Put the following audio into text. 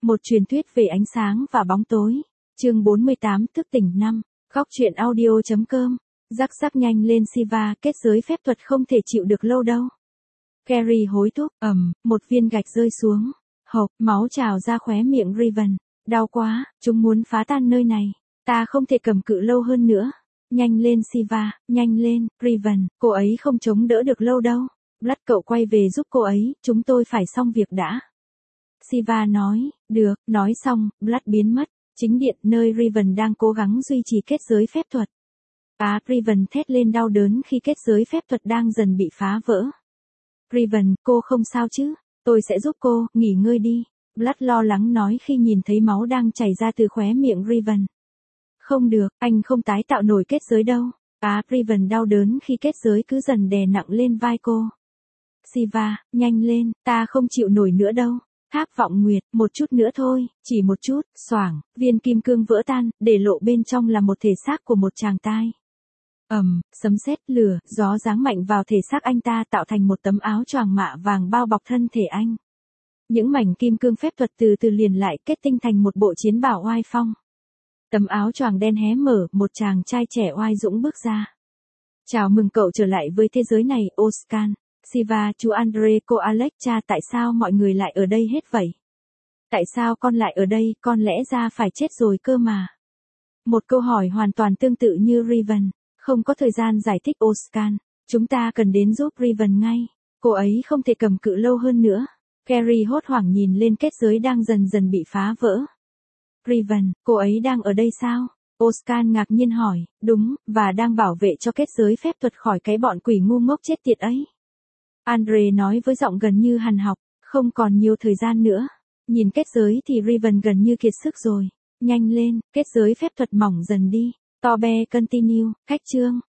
Một truyền thuyết về ánh sáng và bóng tối. Chương 48 thức tỉnh 5. Góc truyện audio.com. Rắc rắc nhanh lên Siva, kết giới phép thuật không thể chịu được lâu đâu. Carrie hối thúc, một viên gạch rơi xuống. Hộc, máu trào ra khóe miệng Riven. Đau quá, chúng muốn phá tan nơi này. Ta không thể cầm cự lâu hơn nữa. Nhanh lên Siva, nhanh lên, Riven, cô ấy không chống đỡ được lâu đâu. Blood cậu quay về giúp cô ấy, chúng tôi phải xong việc đã. Siva nói, được, nói xong, Blood biến mất. Chính điện nơi Riven đang cố gắng duy trì kết giới phép thuật. Riven thét lên đau đớn khi kết giới phép thuật đang dần bị phá vỡ. Riven, cô không sao chứ? Tôi sẽ giúp cô, nghỉ ngơi đi. Blood lo lắng nói khi nhìn thấy máu đang chảy ra từ khóe miệng Riven. Không được, anh không tái tạo nổi kết giới đâu. Riven đau đớn khi kết giới cứ dần đè nặng lên vai cô. Siva, nhanh lên, ta không chịu nổi nữa đâu. Tháp vọng nguyệt, một chút nữa thôi, chỉ một chút, xoảng, viên kim cương vỡ tan, để lộ bên trong là một thể xác của một chàng trai. Sấm sét, lửa, gió giáng mạnh vào thể xác anh ta tạo thành một tấm áo choàng mạ vàng bao bọc thân thể anh. Những mảnh kim cương phép thuật từ từ liền lại kết tinh thành một bộ chiến bào oai phong. Tấm áo choàng đen hé mở, một chàng trai trẻ oai dũng bước ra. Chào mừng cậu trở lại với thế giới này, Oscar. Siva, chú Andre, cô Alex, cha, tại sao mọi người lại ở đây hết vậy? Tại sao con lại ở đây, con lẽ ra phải chết rồi cơ mà. Một câu hỏi hoàn toàn tương tự như Riven. Không có thời gian giải thích Oscar. Chúng ta cần đến giúp Riven ngay. Cô ấy không thể cầm cự lâu hơn nữa. Carrie hốt hoảng nhìn lên kết giới đang dần dần bị phá vỡ. Riven, cô ấy đang ở đây sao? Oscar ngạc nhiên hỏi, đúng, và đang bảo vệ cho kết giới phép thuật khỏi cái bọn quỷ ngu ngốc chết tiệt ấy. Andre nói với giọng gần như hằn học, không còn nhiều thời gian nữa. Nhìn kết giới thì Riven gần như kiệt sức rồi. Nhanh lên, kết giới phép thuật mỏng dần đi. Tobe continue, cách chương.